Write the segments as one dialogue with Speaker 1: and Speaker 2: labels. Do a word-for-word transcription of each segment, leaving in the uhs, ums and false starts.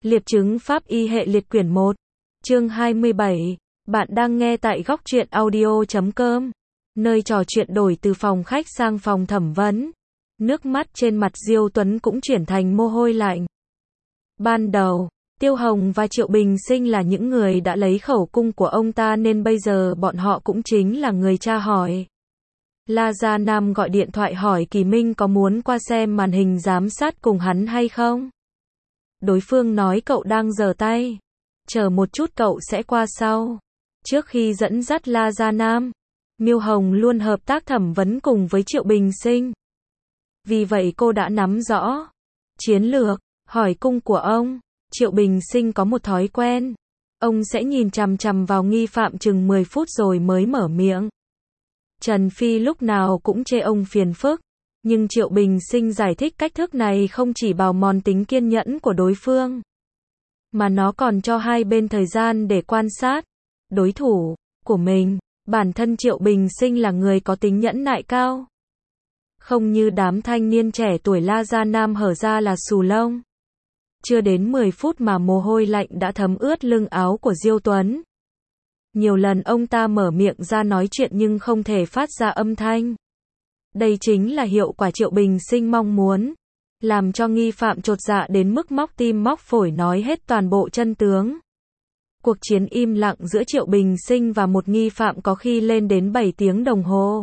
Speaker 1: Liệp chứng pháp y hệ liệt quyển một. Chương hai mươi bảy. Bạn đang nghe tại góc truyện audio chấm com. Nơi trò chuyện đổi từ phòng khách sang phòng thẩm vấn. Nước mắt trên mặt Diêu Tuấn cũng chuyển thành mồ hôi lạnh. Ban đầu, Tiêu Hồng và Triệu Bình Sinh là những người đã lấy khẩu cung của ông ta nên bây giờ bọn họ cũng chính là người tra hỏi. La Gia Nam gọi điện thoại hỏi Kỳ Minh có muốn qua xem màn hình giám sát cùng hắn hay không. Đối phương nói cậu đang giở tay. Chờ một chút cậu sẽ qua sau. Trước khi dẫn dắt La Gia Nam, Miêu Hồng luôn hợp tác thẩm vấn cùng với Triệu Bình Sinh. Vì vậy cô đã nắm rõ chiến lược, hỏi cung của ông. Triệu Bình Sinh có một thói quen. Ông sẽ nhìn chằm chằm vào nghi phạm chừng mười phút rồi mới mở miệng. Trần Phi lúc nào cũng chê ông phiền phức. Nhưng Triệu Bình Sinh giải thích cách thức này không chỉ bào mòn tính kiên nhẫn của đối phương, mà nó còn cho hai bên thời gian để quan sát đối thủ của mình. Bản thân Triệu Bình Sinh là người có tính nhẫn nại cao. Không như đám thanh niên trẻ tuổi La Gia Nam hở ra là xù lông. Chưa đến mười phút mà mồ hôi lạnh đã thấm ướt lưng áo của Diêu Tuấn. Nhiều lần ông ta mở miệng ra nói chuyện nhưng không thể phát ra âm thanh. Đây chính là hiệu quả Triệu Bình Sinh mong muốn. Làm cho nghi phạm chột dạ đến mức móc tim móc phổi nói hết toàn bộ chân tướng. Cuộc chiến im lặng giữa Triệu Bình Sinh và một nghi phạm có khi lên đến bảy tiếng đồng hồ.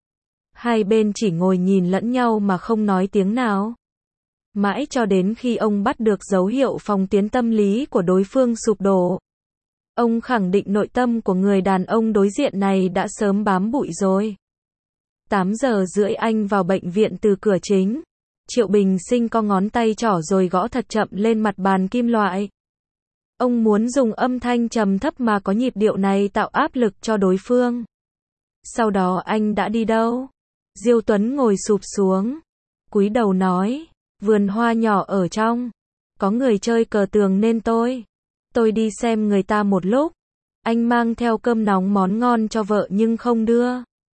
Speaker 1: Hai bên chỉ ngồi nhìn lẫn nhau mà không nói tiếng nào. Mãi cho đến khi ông bắt được dấu hiệu phòng tuyến tâm lý của đối phương sụp đổ. Ông khẳng định nội tâm của người đàn ông đối diện này đã sớm bám bụi rồi. tám giờ rưỡi anh vào bệnh viện từ cửa chính. Triệu Bình Sinh co ngón tay trỏ rồi gõ thật chậm lên mặt bàn kim loại. Ông muốn dùng âm thanh trầm thấp mà có nhịp điệu này tạo áp lực cho đối phương. Sau đó anh đã đi đâu? Diêu Tuấn ngồi sụp xuống, cúi đầu nói, vườn hoa nhỏ ở trong. Có người chơi cờ tường nên tôi. Tôi đi xem người ta một lúc. Anh mang theo cơm nóng món ngon cho vợ nhưng không đưa.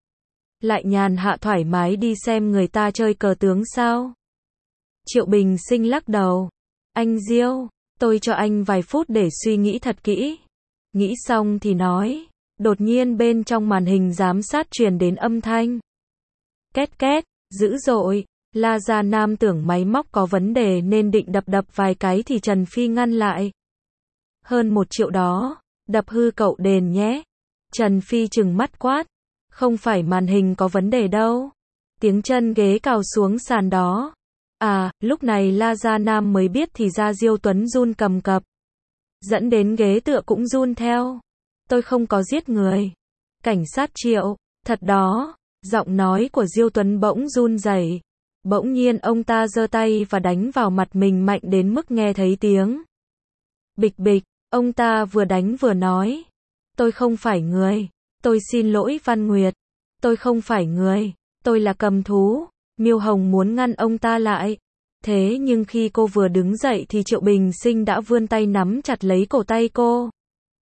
Speaker 1: Lại nhàn hạ thoải mái đi xem người ta chơi cờ tướng sao? Triệu Bình Sinh lắc đầu. Anh Diêu, tôi cho anh vài phút để suy nghĩ thật kỹ. Nghĩ xong thì nói. Đột nhiên bên trong màn hình giám sát truyền đến âm thanh. Két két, dữ dội. La Gia Nam tưởng máy móc có vấn đề nên định đập đập vài cái thì Trần Phi ngăn lại. Hơn một triệu đó, đập hư cậu đền nhé. Trần Phi trừng mắt quát. Không phải màn hình có vấn đề đâu. Tiếng chân ghế cào xuống sàn đó. À, lúc này La Gia Nam mới biết thì ra Diêu Tuấn run cầm cập. Dẫn đến ghế tựa cũng run theo. Tôi không có giết người. Cảnh sát Triệu, thật đó. Giọng nói của Diêu Tuấn bỗng run rẩy. Bỗng nhiên ông ta giơ tay và đánh vào mặt mình mạnh đến mức nghe thấy tiếng. Bịch bịch, ông ta vừa đánh vừa nói. Tôi không phải người. Tôi xin lỗi Văn Nguyệt. Tôi không phải người. Tôi là cầm thú. Miêu Hồng muốn ngăn ông ta lại. Thế nhưng khi cô vừa đứng dậy thì Triệu Bình Sinh đã vươn tay nắm chặt lấy cổ tay cô.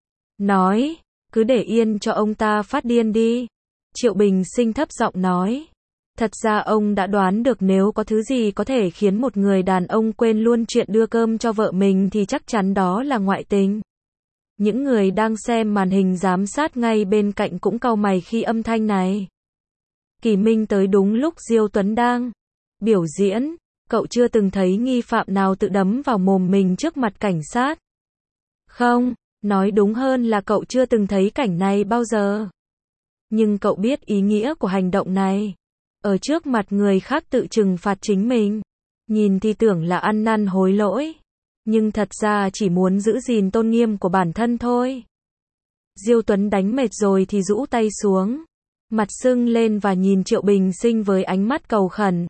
Speaker 1: Nói, cứ để yên cho ông ta phát điên đi. Triệu Bình Sinh thấp giọng nói. Thật ra ông đã đoán được nếu có thứ gì có thể khiến một người đàn ông quên luôn chuyện đưa cơm cho vợ mình thì chắc chắn đó là ngoại tình. Những người đang xem màn hình giám sát ngay bên cạnh cũng cau mày khi âm thanh này. Kỳ Minh tới đúng lúc Diêu Tuấn đang biểu diễn. Cậu chưa từng thấy nghi phạm nào tự đấm vào mồm mình trước mặt cảnh sát. Không, nói đúng hơn là cậu chưa từng thấy cảnh này bao giờ. Nhưng cậu biết ý nghĩa của hành động này. Ở trước mặt người khác tự trừng phạt chính mình. Nhìn thì tưởng là ăn năn hối lỗi. Nhưng thật ra chỉ muốn giữ gìn tôn nghiêm của bản thân thôi. Diêu Tuấn đánh mệt rồi thì rũ tay xuống. Mặt sưng lên và nhìn Triệu Bình Sinh với ánh mắt cầu khẩn.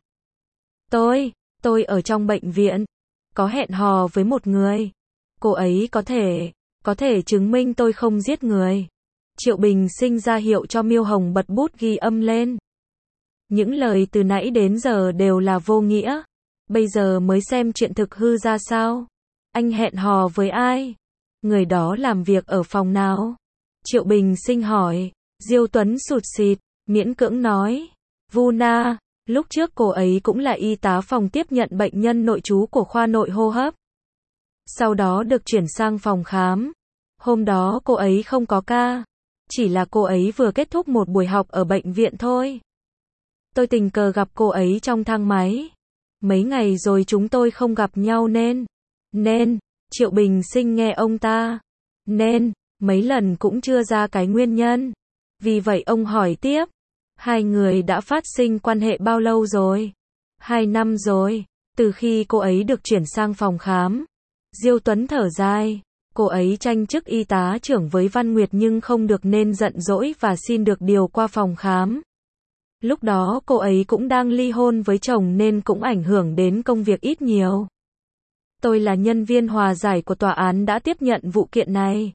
Speaker 1: Tôi, tôi ở trong bệnh viện. Có hẹn hò với một người. Cô ấy có thể, có thể chứng minh tôi không giết người. Triệu Bình Sinh ra hiệu cho Miêu Hồng bật bút ghi âm lên. Những lời từ nãy đến giờ đều là vô nghĩa. Bây giờ mới xem chuyện thực hư ra sao. Anh hẹn hò với ai? Người đó làm việc ở phòng nào? Triệu Bình Sinh hỏi. Diêu Tuấn sụt sịt, miễn cưỡng nói. Vu Na, lúc trước cô ấy cũng là y tá phòng tiếp nhận bệnh nhân nội trú của khoa nội hô hấp. Sau đó được chuyển sang phòng khám. Hôm đó cô ấy không có ca. Chỉ là cô ấy vừa kết thúc một buổi học ở bệnh viện thôi. Tôi tình cờ gặp cô ấy trong thang máy. Mấy ngày rồi chúng tôi không gặp nhau nên. Nên, Triệu Bình Sinh nghe ông ta. Nên, mấy lần cũng chưa ra cái nguyên nhân. Vì vậy ông hỏi tiếp. Hai người đã phát sinh quan hệ bao lâu rồi? Hai năm rồi. Từ khi cô ấy được chuyển sang phòng khám. Diêu Tuấn thở dài. Cô ấy tranh chức y tá trưởng với Văn Nguyệt nhưng không được nên giận dỗi và xin được điều qua phòng khám. Lúc đó cô ấy cũng đang ly hôn với chồng nên cũng ảnh hưởng đến công việc ít nhiều. Tôi là nhân viên hòa giải của tòa án đã tiếp nhận vụ kiện này.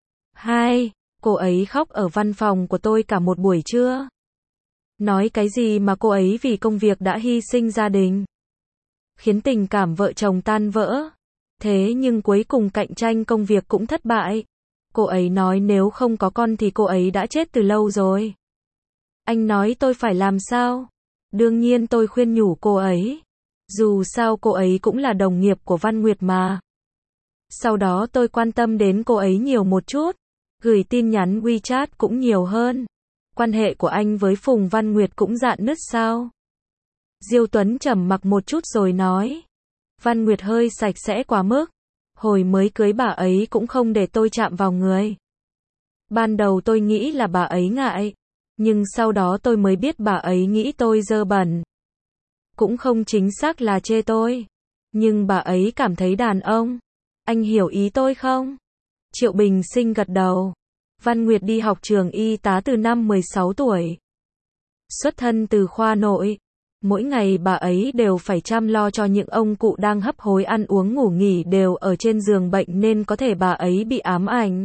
Speaker 1: Hai, cô ấy khóc ở văn phòng của tôi cả một buổi trưa. Nói cái gì mà cô ấy vì công việc đã hy sinh gia đình. Khiến tình cảm vợ chồng tan vỡ. Thế nhưng cuối cùng cạnh tranh công việc cũng thất bại. Cô ấy nói nếu không có con thì cô ấy đã chết từ lâu rồi. Anh nói tôi phải làm sao? Đương nhiên tôi khuyên nhủ cô ấy. Dù sao cô ấy cũng là đồng nghiệp của Văn Nguyệt mà. Sau đó tôi quan tâm đến cô ấy nhiều một chút. Gửi tin nhắn WeChat cũng nhiều hơn. Quan hệ của anh với Phùng Văn Nguyệt cũng rạn nứt sao? Diêu Tuấn trầm mặc một chút rồi nói. Văn Nguyệt hơi sạch sẽ quá mức. Hồi mới cưới bà ấy cũng không để tôi chạm vào người. Ban đầu tôi nghĩ là bà ấy ngại. Nhưng sau đó tôi mới biết bà ấy nghĩ tôi dơ bẩn. Cũng không chính xác là chê tôi. Nhưng bà ấy cảm thấy đàn ông. Anh hiểu ý tôi không? Triệu Bình Sinh gật đầu. Văn Nguyệt đi học trường y tá từ năm mười sáu tuổi. Xuất thân từ khoa nội. Mỗi ngày bà ấy đều phải chăm lo cho những ông cụ đang hấp hối ăn uống ngủ nghỉ đều ở trên giường bệnh nên có thể bà ấy bị ám ảnh.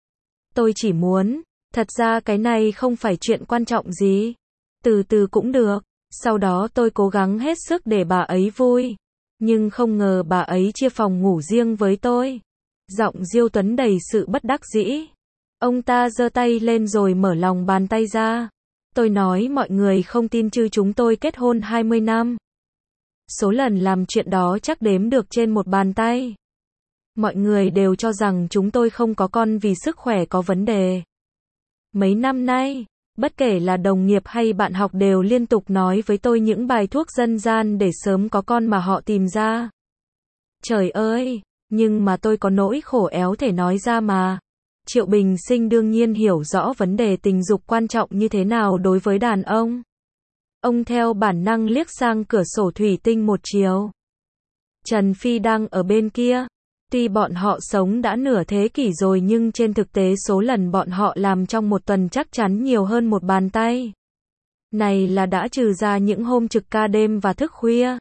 Speaker 1: Tôi chỉ muốn, thật ra cái này không phải chuyện quan trọng gì. Từ từ cũng được. Sau đó tôi cố gắng hết sức để bà ấy vui. Nhưng không ngờ bà ấy chia phòng ngủ riêng với tôi. Giọng Diêu Tuấn đầy sự bất đắc dĩ. Ông ta giơ tay lên rồi mở lòng bàn tay ra. Tôi nói mọi người không tin chứ chúng tôi kết hôn hai mươi năm. Số lần làm chuyện đó chắc đếm được trên một bàn tay. Mọi người đều cho rằng chúng tôi không có con vì sức khỏe có vấn đề. Mấy năm nay, bất kể là đồng nghiệp hay bạn học đều liên tục nói với tôi những bài thuốc dân gian để sớm có con mà họ tìm ra. Trời ơi, nhưng mà tôi có nỗi khổ éo thể nói ra mà. Triệu Bình Sinh đương nhiên hiểu rõ vấn đề tình dục quan trọng như thế nào đối với đàn ông. Ông theo bản năng liếc sang cửa sổ thủy tinh một chiều. Trần Phi đang ở bên kia. Tuy bọn họ sống đã nửa thế kỷ rồi nhưng trên thực tế số lần bọn họ làm trong một tuần chắc chắn nhiều hơn một bàn tay. Này là đã trừ ra những hôm trực ca đêm và thức khuya.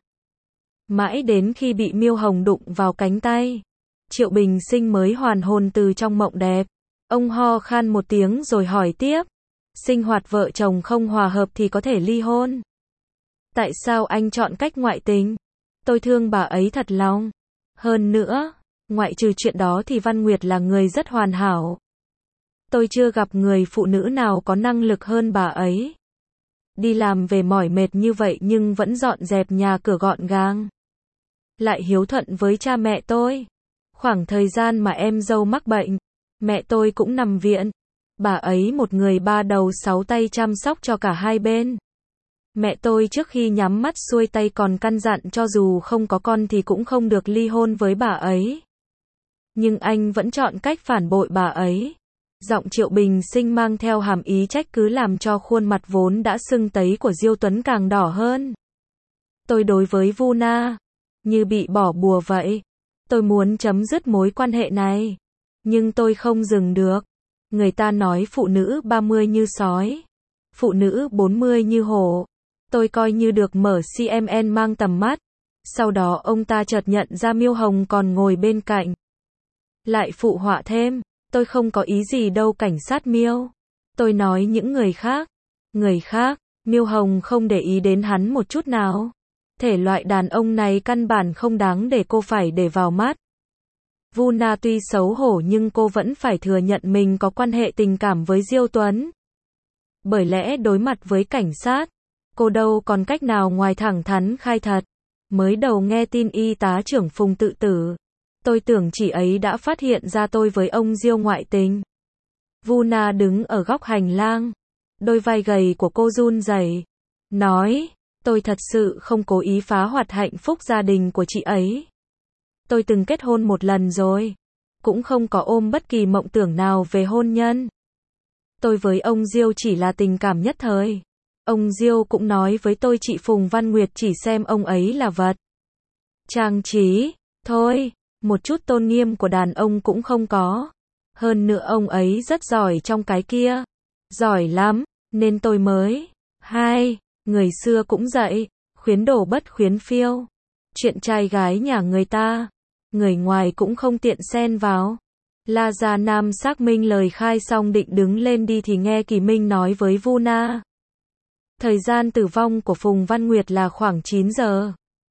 Speaker 1: Mãi đến khi bị Miêu Hồng đụng vào cánh tay, Triệu Bình Sinh mới hoàn hồn từ trong mộng đẹp. Ông ho khan một tiếng rồi hỏi tiếp. Sinh hoạt vợ chồng không hòa hợp thì có thể ly hôn. Tại sao anh chọn cách ngoại tình? Tôi thương bà ấy thật lòng. Hơn nữa, ngoại trừ chuyện đó thì Văn Nguyệt là người rất hoàn hảo. Tôi chưa gặp người phụ nữ nào có năng lực hơn bà ấy. Đi làm về mỏi mệt như vậy nhưng vẫn dọn dẹp nhà cửa gọn gàng. Lại hiếu thuận với cha mẹ tôi. Khoảng thời gian mà em dâu mắc bệnh, mẹ tôi cũng nằm viện. Bà ấy một người ba đầu sáu tay chăm sóc cho cả hai bên. Mẹ tôi trước khi nhắm mắt xuôi tay còn căn dặn cho dù không có con thì cũng không được ly hôn với bà ấy. Nhưng anh vẫn chọn cách phản bội bà ấy. Giọng Triệu Bình Sinh mang theo hàm ý trách cứ làm cho khuôn mặt vốn đã sưng tấy của Diêu Tuấn càng đỏ hơn. Tôi đối với Vu Na như bị bỏ bùa vậy. Tôi muốn chấm dứt mối quan hệ này. Nhưng tôi không dừng được. Người ta nói phụ nữ ba mươi như sói. Phụ nữ bốn mươi như hổ. Tôi coi như được mở xê em en mang tầm mắt. Sau đó ông ta chợt nhận ra Miêu Hồng còn ngồi bên cạnh. Lại phụ họa thêm. Tôi không có ý gì đâu cảnh sát Miêu. Tôi nói những người khác. Người khác. Miêu Hồng không để ý đến hắn một chút nào. Thể loại đàn ông này căn bản không đáng để cô phải để vào mắt. Vu Na tuy xấu hổ nhưng cô vẫn phải thừa nhận mình có quan hệ tình cảm với Diêu Tuấn. Bởi lẽ đối mặt với cảnh sát, cô đâu còn cách nào ngoài thẳng thắn khai thật. Mới đầu nghe tin y tá trưởng Phùng tự tử, Tôi tưởng chị ấy đã phát hiện ra tôi với ông Diêu ngoại tình. Vu Na đứng ở góc hành lang. Đôi vai gầy của cô run rẩy, nói, tôi thật sự không cố ý phá hoại hạnh phúc gia đình của chị ấy. Tôi từng kết hôn một lần rồi, cũng không có ôm bất kỳ mộng tưởng nào về hôn nhân. Tôi với ông Diêu chỉ là tình cảm nhất thời. Ông Diêu cũng nói với tôi chị Phùng Văn Nguyệt chỉ xem ông ấy là vật trang trí, thôi, một chút tôn nghiêm của đàn ông cũng không có. Hơn nữa ông ấy rất giỏi trong cái kia. Giỏi lắm, nên tôi mới. Hai, người xưa cũng dạy, khuyến đổ bất khuyến phiêu. Chuyện trai gái nhà người ta, người ngoài cũng không tiện xen vào. La Gia Nam xác minh lời khai xong định đứng lên đi thì nghe Kỳ Minh nói với Vu Na. Thời gian tử vong của Phùng Văn Nguyệt là khoảng chín giờ.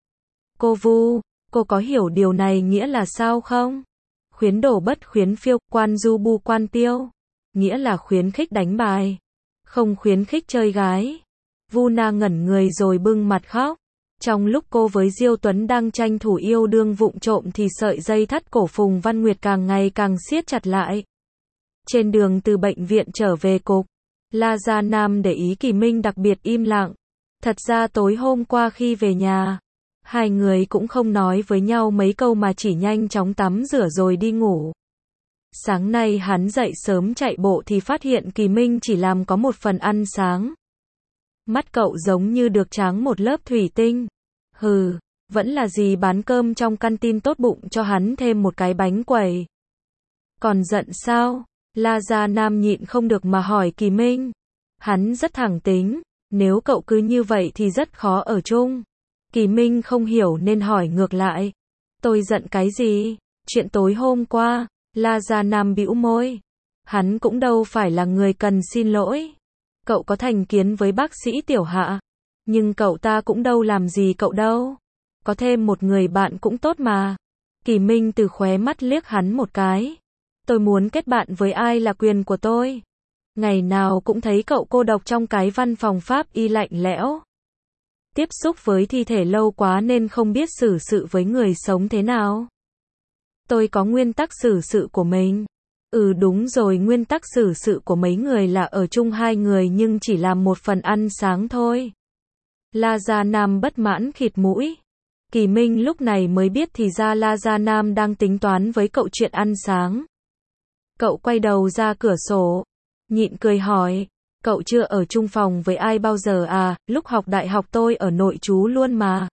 Speaker 1: Cô Vu, cô có hiểu điều này nghĩa là sao không? Khuyến đổ bất khuyến phiêu, quan du bu quan tiêu. Nghĩa là khuyến khích đánh bài, không khuyến khích chơi gái. Vu Na ngẩn người rồi bưng mặt khóc. Trong lúc cô với Diêu Tuấn đang tranh thủ yêu đương vụng trộm thì sợi dây thắt cổ Phùng Văn Nguyệt càng ngày càng siết chặt lại. Trên đường từ bệnh viện trở về cục, La Gia Nam để ý Kỳ Minh đặc biệt im lặng. Thật ra tối hôm qua khi về nhà, hai người cũng không nói với nhau mấy câu mà chỉ nhanh chóng tắm rửa rồi đi ngủ. Sáng nay hắn dậy sớm chạy bộ thì phát hiện Kỳ Minh chỉ làm có một phần ăn sáng. Mắt cậu giống như được tráng một lớp thủy tinh. Hừ, vẫn là gì bán cơm trong căn tin tốt bụng cho hắn thêm một cái bánh quẩy. Còn giận sao? La Gia Nam nhịn không được mà hỏi Kỳ Minh. Hắn rất thẳng tính, nếu cậu cứ như vậy thì rất khó ở chung. Kỳ Minh không hiểu nên hỏi ngược lại. Tôi giận cái gì? Chuyện tối hôm qua. La Gia Nam bĩu môi. Hắn cũng đâu phải là người cần xin lỗi. Cậu có thành kiến với bác sĩ Tiểu Hạ, nhưng cậu ta cũng đâu làm gì cậu đâu. Có thêm một người bạn cũng tốt mà. Kỳ Minh từ khóe mắt liếc hắn một cái. Tôi muốn kết bạn với ai là quyền của tôi. Ngày nào cũng thấy cậu cô độc trong cái văn phòng pháp y lạnh lẽo. Tiếp xúc với thi thể lâu quá nên không biết xử sự với người sống thế nào. Tôi có nguyên tắc xử sự của mình. Ừ đúng rồi, nguyên tắc xử sự của mấy người là ở chung hai người nhưng chỉ làm một phần ăn sáng thôi. La Gia Nam bất mãn khịt mũi. Kỳ Minh lúc này mới biết thì ra La Gia Nam đang tính toán với cậu chuyện ăn sáng. Cậu quay đầu ra cửa sổ, nhịn cười hỏi, cậu chưa ở chung phòng với ai bao giờ à? Lúc học đại học tôi ở nội trú luôn mà.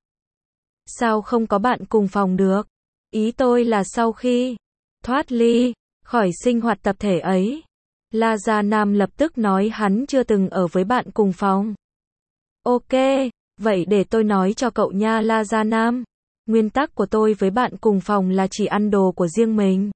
Speaker 1: Sao không có bạn cùng phòng được? Ý tôi là sau khi thoát ly khỏi sinh hoạt tập thể ấy. La Gia Nam lập tức nói hắn chưa từng ở với bạn cùng phòng. Ok, vậy để tôi nói cho cậu nha La Gia Nam. Nguyên tắc của tôi với bạn cùng phòng là chỉ ăn đồ của riêng mình.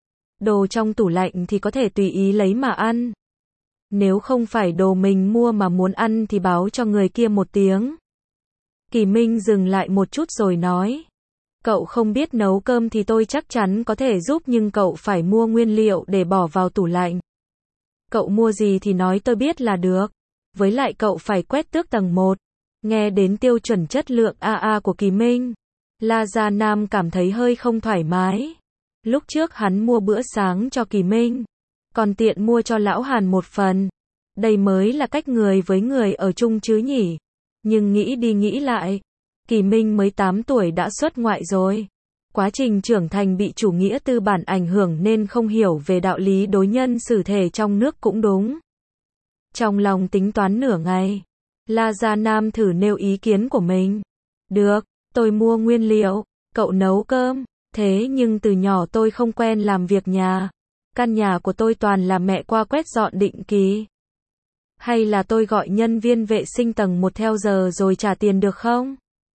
Speaker 1: Đồ trong tủ lạnh thì có thể tùy ý lấy mà ăn. Nếu không phải đồ mình mua mà muốn ăn thì báo cho người kia một tiếng. Kỳ Minh dừng lại một chút rồi nói. Cậu không biết nấu cơm thì tôi chắc chắn có thể giúp nhưng cậu phải mua nguyên liệu để bỏ vào tủ lạnh. Cậu mua gì thì nói tôi biết là được. Với lại cậu phải quét tước tầng một. Nghe đến tiêu chuẩn chất lượng a a của Kỳ Minh, La Gia Nam cảm thấy hơi không thoải mái. Lúc trước hắn mua bữa sáng cho Kỳ Minh, còn tiện mua cho Lão Hàn một phần. Đây mới là cách người với người ở chung chứ nhỉ. Nhưng nghĩ đi nghĩ lại, Kỳ Minh mới tám tuổi đã xuất ngoại rồi. Quá trình trưởng thành bị chủ nghĩa tư bản ảnh hưởng nên không hiểu về đạo lý đối nhân xử thế trong nước cũng đúng. Trong lòng tính toán nửa ngày, La Gia Nam thử nêu ý kiến của mình. Được, tôi mua nguyên liệu, cậu nấu cơm. Thế nhưng từ nhỏ tôi không quen làm việc nhà. Căn nhà của tôi toàn là mẹ qua quét dọn định kỳ. Hay là tôi gọi nhân viên vệ sinh tầng một theo giờ rồi trả tiền được không?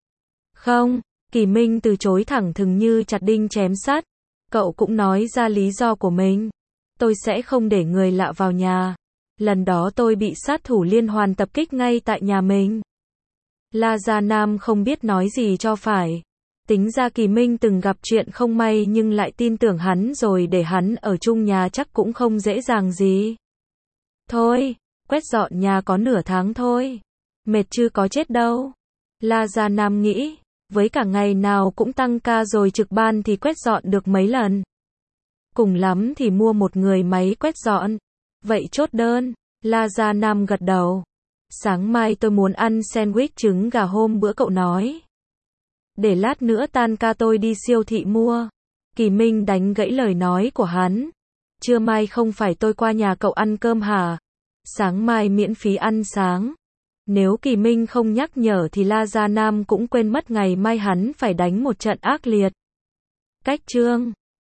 Speaker 1: Không, Kỳ Minh từ chối thẳng thừng như chặt đinh chém sắt. Cậu cũng nói ra lý do của mình. Tôi sẽ không để người lạ vào nhà. Lần đó tôi bị sát thủ liên hoàn tập kích ngay tại nhà mình. La Gia Nam không biết nói gì cho phải. Tính ra Kỳ Minh từng gặp chuyện không may nhưng lại tin tưởng hắn rồi để hắn ở chung nhà chắc cũng không dễ dàng gì. Thôi, quét dọn nhà có nửa tháng thôi. Mệt chứ có chết đâu. La Gia Nam nghĩ. với cả ngày nào cũng tăng ca rồi trực ban thì quét dọn được mấy lần. Cùng lắm thì mua một người máy quét dọn. Vậy chốt đơn. La Gia Nam gật đầu. Sáng mai tôi muốn ăn sandwich trứng gà hôm bữa cậu nói. Để lát nữa tan ca tôi đi siêu thị mua. Kỳ Minh đánh gãy lời nói của hắn. Trưa mai không phải tôi qua nhà cậu ăn cơm hả? Sáng mai miễn phí ăn sáng. Nếu Kỳ Minh không nhắc nhở thì La Gia Nam cũng quên mất ngày mai hắn phải đánh một trận ác liệt. Cách chương